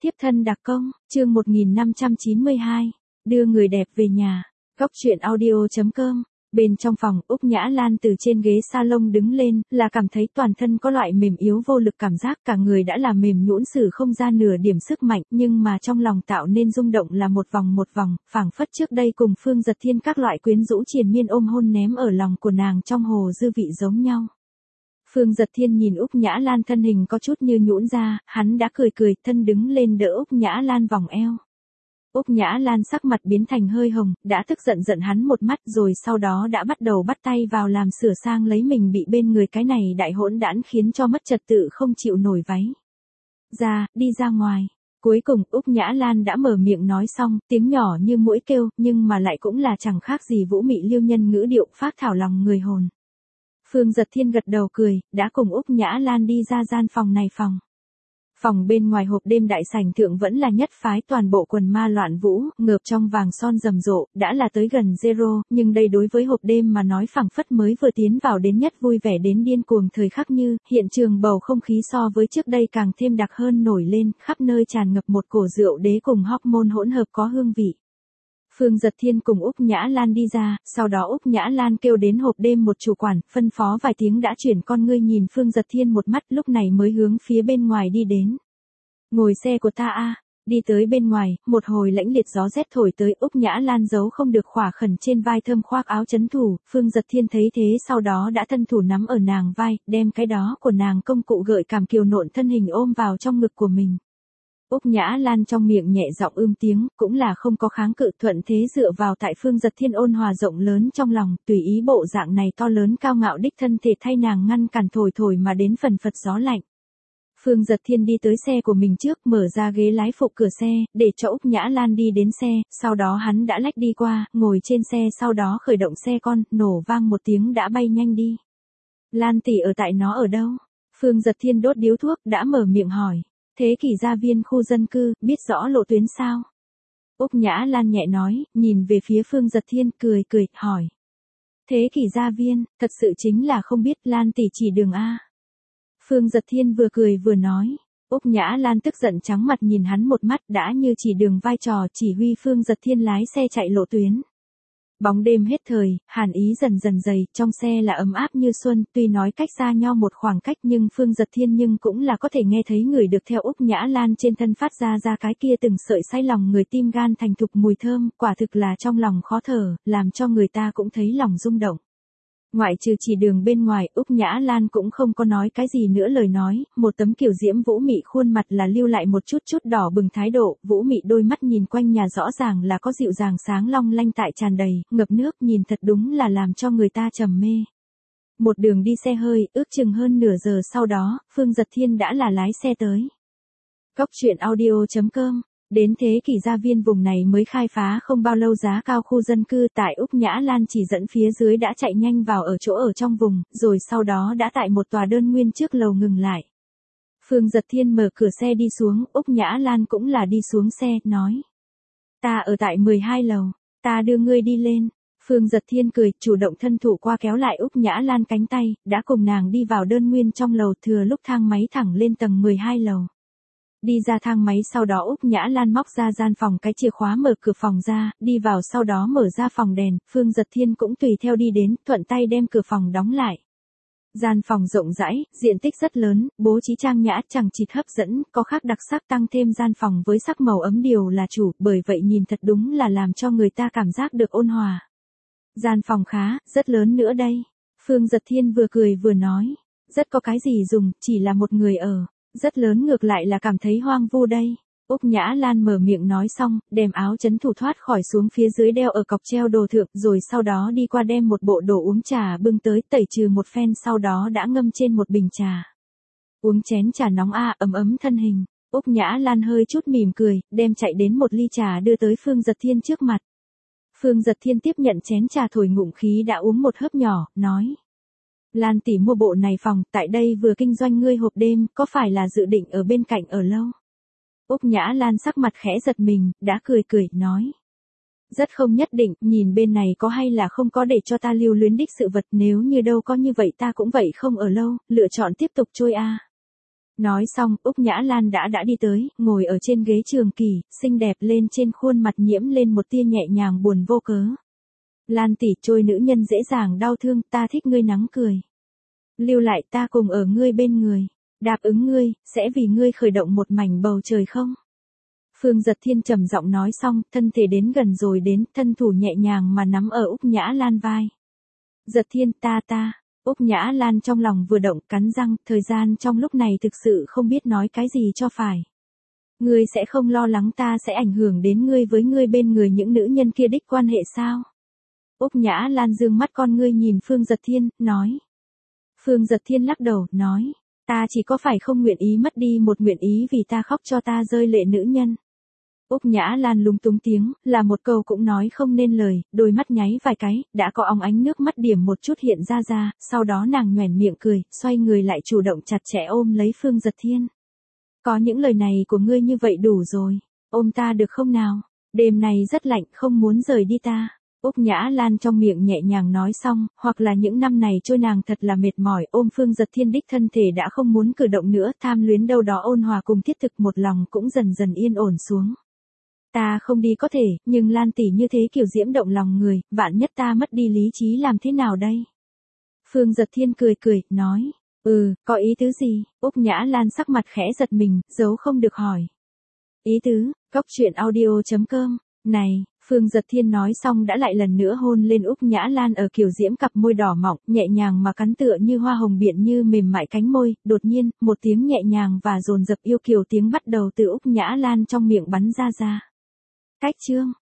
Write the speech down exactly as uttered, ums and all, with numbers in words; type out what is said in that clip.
Tiếp thân đặc công, chương một nghìn năm trăm chín mươi hai, đưa người đẹp về nhà. Góc truyện audio chấm com. Bên trong phòng, Úc Nhã Lan từ trên ghế salon đứng lên, là cảm thấy toàn thân có loại mềm yếu vô lực cảm giác, cả người đã là mềm nhũn sử không ra nửa điểm sức mạnh, nhưng mà trong lòng tạo nên rung động là một vòng một vòng, phảng phất trước đây cùng Phương Dật Thiên các loại quyến rũ triền miên ôm hôn ném ở lòng của nàng trong hồ dư vị giống nhau. Phương Dật Thiên nhìn Úc Nhã Lan thân hình có chút như nhũn ra, hắn đã cười cười, thân đứng lên đỡ Úc Nhã Lan vòng eo. Úc Nhã Lan sắc mặt biến thành hơi hồng, đã tức giận giận hắn một mắt rồi sau đó đã bắt đầu bắt tay vào làm sửa sang lấy mình bị bên người cái này đại hỗn đản khiến cho mất trật tự không chịu nổi váy. Ra, đi ra ngoài. Cuối cùng Úc Nhã Lan đã mở miệng nói xong, tiếng nhỏ như muỗi kêu, nhưng mà lại cũng là chẳng khác gì vũ mị liêu nhân ngữ điệu phác thảo lòng người hồn. Phương Dật Thiên gật đầu cười, đã cùng Úc Nhã Lan đi ra gian phòng này phòng. Phòng bên ngoài hộp đêm đại sảnh thượng vẫn là nhất phái toàn bộ quần ma loạn vũ, ngợp trong vàng son rầm rộ, đã là tới gần zero, nhưng đây đối với hộp đêm mà nói phảng phất mới vừa tiến vào đến nhất vui vẻ đến điên cuồng thời khắc như, hiện trường bầu không khí so với trước đây càng thêm đặc hơn nổi lên, khắp nơi tràn ngập một cổ rượu đế cùng hormone hỗn hợp có hương vị. Phương Dật Thiên cùng Úc Nhã Lan đi ra, sau đó Úc Nhã Lan kêu đến hộp đêm một chủ quản, phân phó vài tiếng đã chuyển con ngươi nhìn Phương Dật Thiên một mắt lúc này mới hướng phía bên ngoài đi đến. Ngồi xe của ta a. Đi tới bên ngoài, một hồi lãnh liệt gió rét thổi tới, Úc Nhã Lan giấu không được khỏa khẩn trên vai thơm khoác áo chấn thủ, Phương Dật Thiên thấy thế sau đó đã thân thủ nắm ở nàng vai, đem cái đó của nàng công cụ gợi cảm kiều nộn thân hình ôm vào trong ngực của mình. Úc Nhã Lan trong miệng nhẹ giọng ưm tiếng, cũng là không có kháng cự, thuận thế dựa vào tại Phương Dật Thiên ôn hòa rộng lớn trong lòng, tùy ý bộ dạng này to lớn cao ngạo đích thân thể thay nàng ngăn cản thổi thổi mà đến phần phật gió lạnh. Phương Dật Thiên đi tới xe của mình trước, mở ra ghế lái phụ cửa xe, để cho Úc Nhã Lan đi đến xe, sau đó hắn đã lách đi qua, ngồi trên xe sau đó khởi động xe con, nổ vang một tiếng đã bay nhanh đi. Lan tỷ ở tại nó ở đâu? Phương Dật Thiên đốt điếu thuốc, đã mở miệng hỏi. Thế Kỷ Gia Viên khu dân cư, biết rõ lộ tuyến sao? Úc Nhã Lan nhẹ nói, nhìn về phía Phương Dật Thiên, cười cười, hỏi. Thế Kỷ Gia Viên, thật sự chính là không biết, Lan tỷ chỉ đường A. Phương Dật Thiên vừa cười vừa nói. Úc Nhã Lan tức giận trắng mặt nhìn hắn một mắt, đã như chỉ đường vai trò chỉ huy Phương Dật Thiên lái xe chạy lộ tuyến. Bóng đêm hết thời, hàn ý dần dần dày, trong xe là ấm áp như xuân, tuy nói cách xa nhau một khoảng cách nhưng Phương Dật Thiên nhưng cũng là có thể nghe thấy người được theo Úc Nhã Lan trên thân phát ra ra cái kia từng sợi say lòng người tim gan thành thục mùi thơm, quả thực là trong lòng khó thở, làm cho người ta cũng thấy lòng rung động. Ngoại trừ chỉ đường bên ngoài, Úc Nhã Lan cũng không có nói cái gì nữa lời nói, một tấm kiểu diễm vũ mị khuôn mặt là lưu lại một chút chút đỏ bừng thái độ, vũ mị đôi mắt nhìn quanh nhà rõ ràng là có dịu dàng sáng long lanh tại tràn đầy, ngập nước nhìn thật đúng là làm cho người ta trầm mê. Một đường đi xe hơi, ước chừng hơn nửa giờ sau đó, Phương Dật Thiên đã là lái xe tới. Góc truyện audio chấm com. Đến Thế Kỷ Gia Viên vùng này mới khai phá không bao lâu giá cao khu dân cư tại Úc Nhã Lan chỉ dẫn phía dưới đã chạy nhanh vào ở chỗ ở trong vùng, rồi sau đó đã tại một tòa đơn nguyên trước lầu ngừng lại. Phương Dật Thiên mở cửa xe đi xuống, Úc Nhã Lan cũng là đi xuống xe, nói. Ta ở tại mười hai lầu, ta đưa ngươi đi lên. Phương Dật Thiên cười, chủ động thân thủ qua kéo lại Úc Nhã Lan cánh tay, đã cùng nàng đi vào đơn nguyên trong lầu thừa lúc thang máy thẳng lên tầng mười hai lầu. Đi ra thang máy sau đó Úc Nhã Lan móc ra gian phòng cái chìa khóa mở cửa phòng ra, đi vào sau đó mở ra phòng đèn, Phương Dật Thiên cũng tùy theo đi đến, thuận tay đem cửa phòng đóng lại. Gian phòng rộng rãi, diện tích rất lớn, bố trí trang nhã chẳng chịt hấp dẫn, có khác đặc sắc tăng thêm gian phòng với sắc màu ấm điều là chủ, bởi vậy nhìn thật đúng là làm cho người ta cảm giác được ôn hòa. Gian phòng khá, rất lớn nữa đây. Phương Dật Thiên vừa cười vừa nói, rất có cái gì dùng, chỉ là một người ở. Rất lớn ngược lại là cảm thấy hoang vu đây. Úc Nhã Lan mở miệng nói xong, đem áo chấn thủ thoát khỏi xuống phía dưới đeo ở cọc treo đồ thượng, rồi sau đó đi qua đem một bộ đồ uống trà bưng tới tẩy trừ một phen sau đó đã ngâm trên một bình trà. Uống chén trà nóng a, ấm ấm thân hình. Úc Nhã Lan hơi chút mỉm cười, đem chạy đến một ly trà đưa tới Phương Dật Thiên trước mặt. Phương Dật Thiên tiếp nhận chén trà thổi ngụm khí đã uống một hớp nhỏ, nói. Lan tỷ mua bộ này phòng, tại đây vừa kinh doanh ngươi hộp đêm, có phải là dự định ở bên cạnh ở lâu? Úc Nhã Lan sắc mặt khẽ giật mình, đã cười cười, nói. Rất không nhất định, nhìn bên này có hay là không có để cho ta lưu luyến đích sự vật, nếu như đâu có như vậy ta cũng vậy không ở lâu, lựa chọn tiếp tục trôi a. Nói xong, Úc Nhã Lan đã đã đi tới, ngồi ở trên ghế trường kỳ, xinh đẹp lên trên khuôn mặt nhiễm lên một tia nhẹ nhàng buồn vô cớ. Lan tỷ, trôi nữ nhân dễ dàng đau thương, ta thích ngươi nắng cười. Lưu lại ta cùng ở ngươi bên người. Đáp ứng ngươi, sẽ vì ngươi khởi động một mảnh bầu trời không? Phương Giật Thiên trầm giọng nói xong, thân thể đến gần rồi đến, thân thủ nhẹ nhàng mà nắm ở Úc Nhã Lan vai. Giật Thiên, ta ta. Úc Nhã Lan trong lòng vừa động, cắn răng, thời gian trong lúc này thực sự không biết nói cái gì cho phải. Ngươi sẽ không lo lắng ta sẽ ảnh hưởng đến ngươi với ngươi bên người những nữ nhân kia đích quan hệ sao? Úc Nhã Lan dương mắt con ngươi nhìn Phương Giật Thiên, nói. Phương Giật Thiên lắc đầu, nói. Ta chỉ có phải không nguyện ý mất đi một nguyện ý vì ta khóc cho ta rơi lệ nữ nhân. Úc Nhã Lan lúng túng tiếng, là một câu cũng nói không nên lời, đôi mắt nháy vài cái, đã có óng ánh nước mắt điểm một chút hiện ra ra, sau đó nàng nhoẻn miệng cười, xoay người lại chủ động chặt chẽ ôm lấy Phương Giật Thiên. Có những lời này của ngươi như vậy đủ rồi, ôm ta được không nào? Đêm này rất lạnh, không muốn rời đi ta. Úc Nhã Lan trong miệng nhẹ nhàng nói xong, hoặc là những năm này trôi nàng thật là mệt mỏi, ôm Phương Giật Thiên đích thân thể đã không muốn cử động nữa, tham luyến đâu đó ôn hòa cùng thiết thực một lòng cũng dần dần yên ổn xuống. Ta không đi có thể, nhưng Lan tỷ như thế kiểu diễm động lòng người, vạn nhất ta mất đi lý trí làm thế nào đây? Phương Giật Thiên cười cười, nói, ừ, có ý tứ gì? Úc Nhã Lan sắc mặt khẽ giật mình, giấu không được hỏi. Ý tứ, cốc truyện audio chấm com, này, Phương Giật Thiên nói xong đã lại lần nữa hôn lên Úc Nhã Lan ở kiểu diễm cặp môi đỏ mọng, nhẹ nhàng mà cắn tựa như hoa hồng biển như mềm mại cánh môi, đột nhiên, một tiếng nhẹ nhàng và dồn dập yêu kiều tiếng bắt đầu từ Úc Nhã Lan trong miệng bắn ra ra. Cách chương